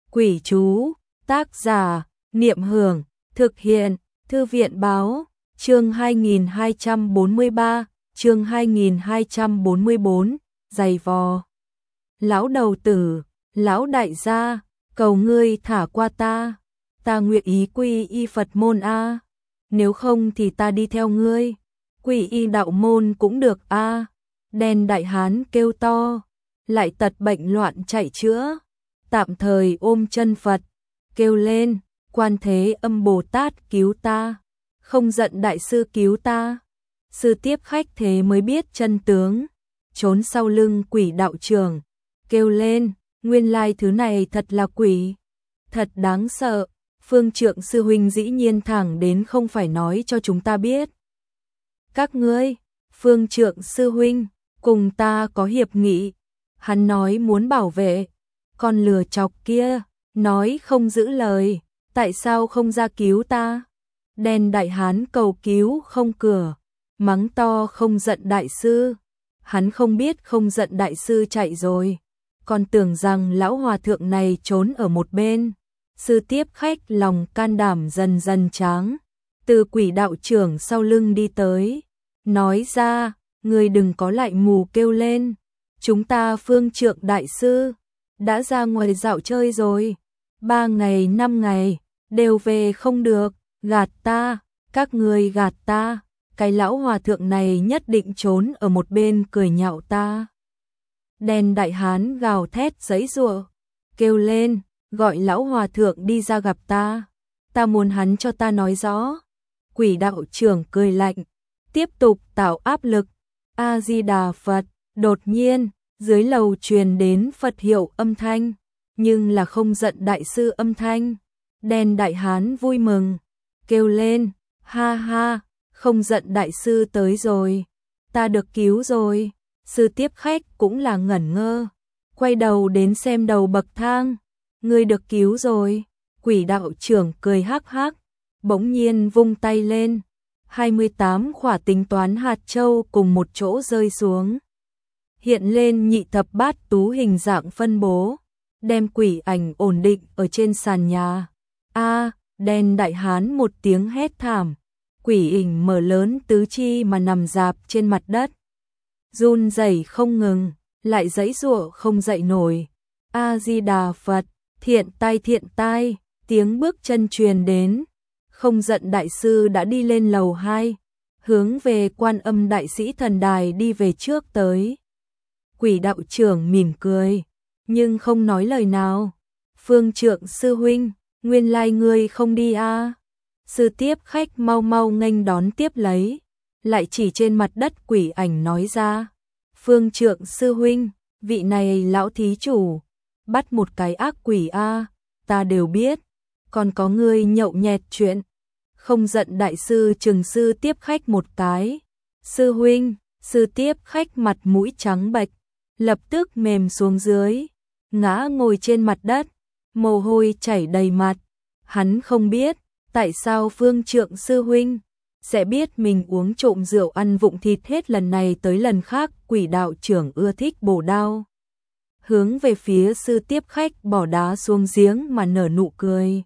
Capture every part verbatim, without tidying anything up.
Quỷ chú, tác giả, Niệm Hưởng, thực hiện, Thư viện Báo, chương hai nghìn hai trăm bốn mươi ba, chương hai nghìn hai trăm bốn mươi bốn, giày vò. Lão đầu tử, lão đại gia, cầu ngươi thả qua ta, ta nguyện ý quy y Phật môn a, nếu không thì ta đi theo ngươi, quy y đạo môn cũng được a. Đen đại hán kêu to, lại tật bệnh loạn chạy chữa, tạm thời ôm chân Phật, kêu lên, Quan Thế Âm Bồ Tát cứu ta, không giận đại sư cứu ta. Sư tiếp khách thế mới biết chân tướng, trốn sau lưng quỷ đạo trưởng, kêu lên, nguyên lai thứ này thật là quỷ, thật đáng sợ, Phương Trượng sư huynh dĩ nhiên thẳng đến không phải nói cho chúng ta biết. Các ngươi, Phương Trượng sư huynh, cùng ta có hiệp nghị, hắn nói muốn bảo vệ, con lừa chọc kia, nói không giữ lời, tại sao không ra cứu ta? Đen đại hán cầu cứu không cửa, mắng to không giận đại sư, hắn không biết không giận đại sư chạy rồi, còn tưởng rằng lão hòa thượng này trốn ở một bên. Sư tiếp khách lòng can đảm dần dần tráng, từ quỷ đạo trưởng sau lưng đi tới, nói ra, người đừng có lại mù kêu lên, chúng ta Phương Trượng đại sư đã ra ngoài dạo chơi rồi, ba ngày năm ngày đều về không được, gạt ta, các người gạt ta, cái lão hòa thượng này nhất định trốn ở một bên cười nhạo ta. Đen đại hán gào thét giãy giụa, kêu lên, gọi lão hòa thượng đi ra gặp ta, ta muốn hắn cho ta nói rõ. Quỷ đạo trưởng cười lạnh, tiếp tục tạo áp lực. A Di Đà Phật. Đột nhiên, dưới lầu truyền đến Phật hiệu âm thanh, nhưng là không giận đại sư âm thanh. Đen đại hán vui mừng, kêu lên, ha ha, không giận đại sư tới rồi, ta được cứu rồi. Sư tiếp khách cũng là ngẩn ngơ, quay đầu đến xem đầu bậc thang, ngươi được cứu rồi. Quỷ đạo trưởng cười hắc hắc, bỗng nhiên vung tay lên, hai mươi tám khỏa tính toán hạt châu cùng một chỗ rơi xuống, hiện lên nhị thập bát tú hình dạng phân bố, đem quỷ ảnh ổn định ở trên sàn nhà. A, đen đại hán một tiếng hét thảm, quỷ ảnh mở lớn tứ chi mà nằm rạp trên mặt đất, run rẩy không ngừng, lại giãy giụa không dậy nổi. A Di Đà Phật. Thiện tai thiện tai, tiếng bước chân truyền đến, không giận đại sư đã đi lên lầu hai, hướng về Quan Âm đại sĩ thần đài đi về trước tới. Quỷ đạo trưởng mỉm cười, nhưng không nói lời nào. Phương Trượng sư huynh, nguyên lai ngươi không đi a? À? Sư tiếp khách mau mau nghênh đón tiếp lấy, lại chỉ trên mặt đất quỷ ảnh nói ra. Phương Trượng sư huynh, vị này lão thí chủ bắt một cái ác quỷ a, ta đều biết, còn có ngươi nhậu nhẹt chuyện. Không giận đại sư trừng sư tiếp khách một cái. Sư huynh, sư tiếp khách mặt mũi trắng bệch, lập tức mềm xuống dưới, ngã ngồi trên mặt đất, mồ hôi chảy đầy mặt. Hắn không biết, tại sao Phương Trượng sư huynh sẽ biết mình uống trộm rượu ăn vụng thịt hết lần này tới lần khác. Quỷ đạo trưởng ưa thích bổ đao, hướng về phía sư tiếp khách bỏ đá xuống giếng mà nở nụ cười.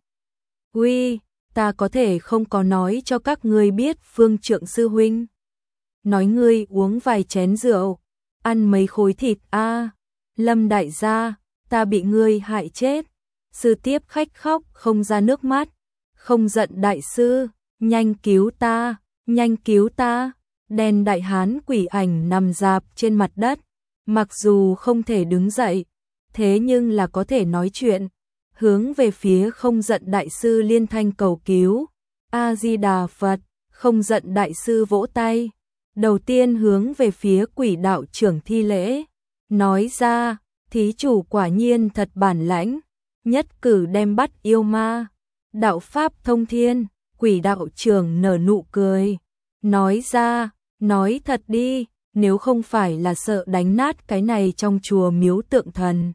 Uy, ta có thể không có nói cho các ngươi biết Phương Trượng sư huynh nói ngươi uống vài chén rượu, ăn mấy khối thịt a, à, Lâm đại gia, ta bị ngươi hại chết. Sư tiếp khách khóc không ra nước mắt, không giận đại sư, nhanh cứu ta, nhanh cứu ta. Đen đại hán quỷ ảnh nằm rạp trên mặt đất, mặc dù không thể đứng dậy, thế nhưng là có thể nói chuyện, hướng về phía không giận đại sư liên thanh cầu cứu. A Di Đà Phật. Không giận đại sư vỗ tay, đầu tiên hướng về phía quỷ đạo trưởng thi lễ, nói ra, thí chủ quả nhiên thật bản lãnh, nhất cử đem bắt yêu ma, đạo pháp thông thiên. Quỷ đạo trưởng nở nụ cười, nói ra, nói thật đi, nếu không phải là sợ đánh nát cái này trong chùa miếu tượng thần,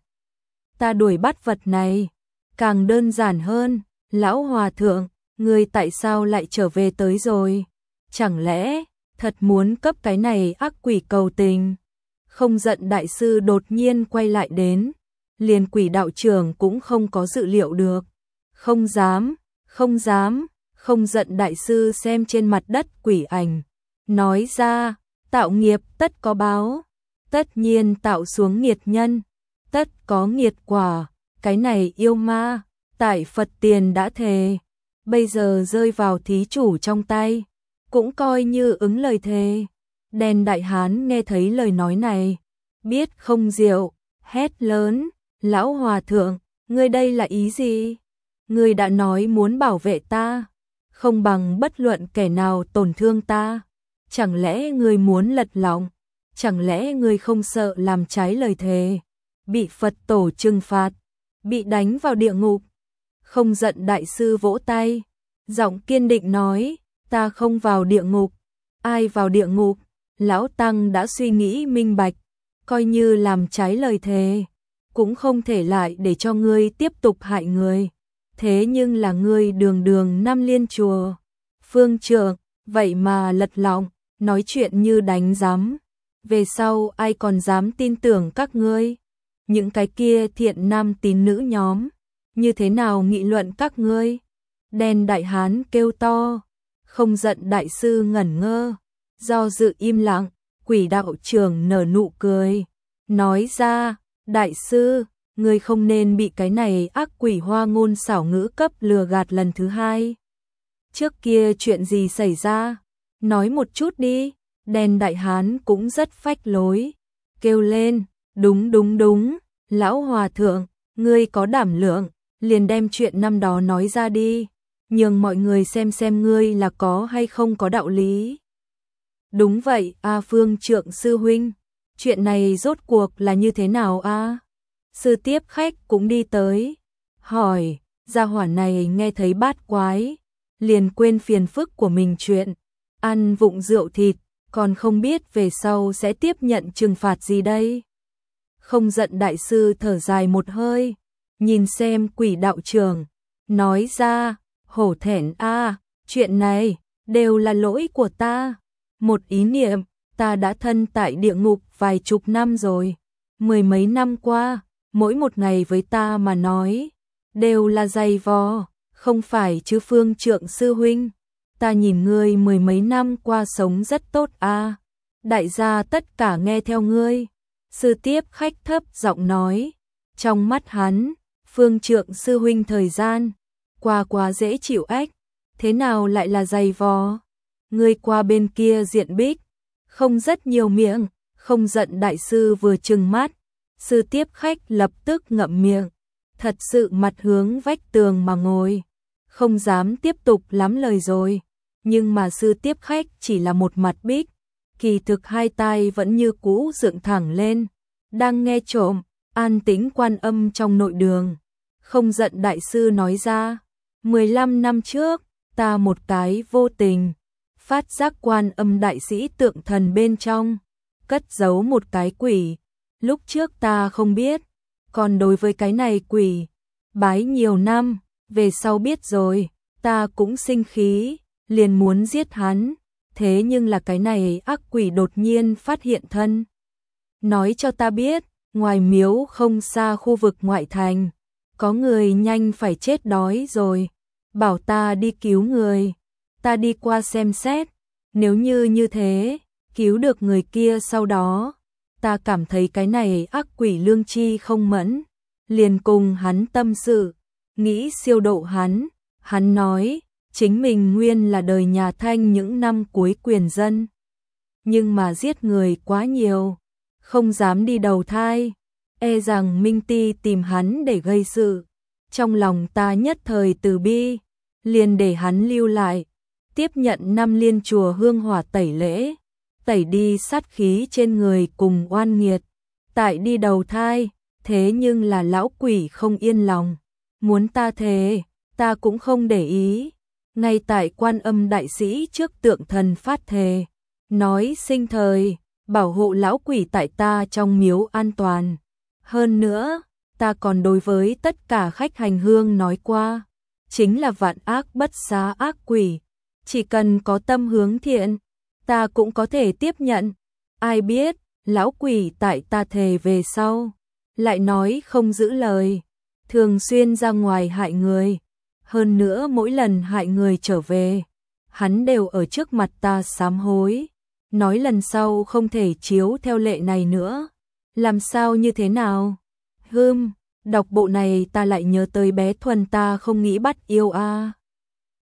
ta đuổi bắt vật này càng đơn giản hơn. Lão hòa thượng, ngươi tại sao lại trở về tới rồi? Chẳng lẽ thật muốn cấp cái này ác quỷ cầu tình? Không giận đại sư đột nhiên quay lại đến, liền quỷ đạo trưởng cũng không có dự liệu được. Không dám, không dám, không giận đại sư xem trên mặt đất quỷ ảnh. Nói ra, tạo nghiệp tất có báo, tất nhiên tạo xuống nghiệt nhân, tất có nghiệt quả, cái này yêu ma, tại Phật tiền đã thề, bây giờ rơi vào thí chủ trong tay, cũng coi như ứng lời thề. Đen đại hán nghe thấy lời nói này, biết không diệu, hét lớn, lão hòa thượng, ngươi đây là ý gì? Ngươi đã nói muốn bảo vệ ta, không bằng bất luận kẻ nào tổn thương ta, chẳng lẽ ngươi muốn lật lọng, chẳng lẽ ngươi không sợ làm trái lời thề, bị Phật tổ trừng phạt, bị đánh vào địa ngục? Không giận đại sư vỗ tay, giọng kiên định nói, ta không vào địa ngục, ai vào địa ngục? Lão Tăng đã suy nghĩ minh bạch, coi như làm trái lời thề, cũng không thể lại để cho ngươi tiếp tục hại người. Thế nhưng là ngươi đường đường năm liên chùa, phương trượng, vậy mà lật lọng, nói chuyện như đánh giám. Về sau ai còn dám tin tưởng các ngươi? Những cái kia thiện nam tín nữ nhóm, như thế nào nghị luận các ngươi? Đen đại hán kêu to, không giận đại sư ngẩn ngơ, do dự im lặng, quỷ đạo trưởng nở nụ cười, nói ra, đại sư, ngươi không nên bị cái này ác quỷ hoa ngôn xảo ngữ cấp lừa gạt lần thứ hai. Trước kia chuyện gì xảy ra? Nói một chút đi. Đen đại hán cũng rất phách lối, kêu lên, đúng đúng đúng, lão hòa thượng, ngươi có đảm lượng, liền đem chuyện năm đó nói ra đi, nhường mọi người xem xem ngươi là có hay không có đạo lý. Đúng vậy, a Phương Trượng sư huynh, chuyện này rốt cuộc là như thế nào a? Sư tiếp khách cũng đi tới, hỏi, gia hỏa này nghe thấy bát quái, liền quên phiền phức của mình chuyện, ăn vụng rượu thịt, còn không biết về sau sẽ tiếp nhận trừng phạt gì đây. Không giận đại sư thở dài một hơi, nhìn xem quỷ đạo trưởng, nói ra, hổ thẹn a, chuyện này đều là lỗi của ta. Một ý niệm, ta đã thân tại địa ngục vài chục năm rồi, mười mấy năm qua, mỗi một ngày với ta mà nói, đều là dày vò, không phải chứ Phương Trượng sư huynh, ta nhìn ngươi mười mấy năm qua sống rất tốt a, đại gia tất cả nghe theo ngươi. Sư tiếp khách thấp giọng nói, trong mắt hắn, Phương Trượng sư huynh thời gian qua quá dễ chịu ách, thế nào lại là dày vò? Ngươi qua bên kia diện bích, không rất nhiều miệng, không giận đại sư vừa trừng mắt, sư tiếp khách lập tức ngậm miệng, thật sự mặt hướng vách tường mà ngồi, không dám tiếp tục lắm lời rồi, nhưng mà sư tiếp khách chỉ là một mặt bích, kỳ thực hai tai vẫn như cũ dựng thẳng lên, đang nghe trộm, an tĩnh quan âm trong nội đường. Không giận đại sư nói ra, mười lăm năm trước, ta một cái vô tình, phát giác quan âm đại sĩ tượng thần bên trong, cất giấu một cái quỷ, lúc trước ta không biết, còn đối với cái này quỷ, bái nhiều năm, về sau biết rồi, ta cũng sinh khí, liền muốn giết hắn, thế nhưng là cái này ác quỷ đột nhiên phát hiện thân. Nói cho ta biết, ngoài miếu không xa khu vực ngoại thành, có người nhanh phải chết đói rồi, bảo ta đi cứu người, ta đi qua xem xét, nếu như như thế, cứu được người kia sau đó, ta cảm thấy cái này ác quỷ lương tri không mẫn, liền cùng hắn tâm sự, nghĩ siêu độ hắn, hắn nói, chính mình nguyên là đời nhà Thanh những năm cuối quyền dân, nhưng mà giết người quá nhiều, không dám đi đầu thai, e rằng Minh Ti tìm hắn để gây sự, trong lòng ta nhất thời từ bi, liền để hắn lưu lại, tiếp nhận năm liên chùa hương hỏa tẩy lễ, tẩy đi sát khí trên người cùng oan nghiệt, tại đi đầu thai, thế nhưng là lão quỷ không yên lòng, muốn ta thề, ta cũng không để ý, ngay tại quan âm đại sĩ trước tượng thần phát thề, nói sinh thời, bảo hộ lão quỷ tại ta trong miếu an toàn. Hơn nữa, ta còn đối với tất cả khách hành hương nói qua, chính là vạn ác bất xá ác quỷ, chỉ cần có tâm hướng thiện, ta cũng có thể tiếp nhận. Ai biết, lão quỷ tại ta thề về sau, lại nói không giữ lời, thường xuyên ra ngoài hại người. Hơn nữa mỗi lần hại người trở về, hắn đều ở trước mặt ta sám hối, nói lần sau không thể chiếu theo lệ này nữa. Làm sao như thế nào? Hừm, đọc bộ này ta lại nhớ tới bé Thuần ta không nghĩ bắt yêu a.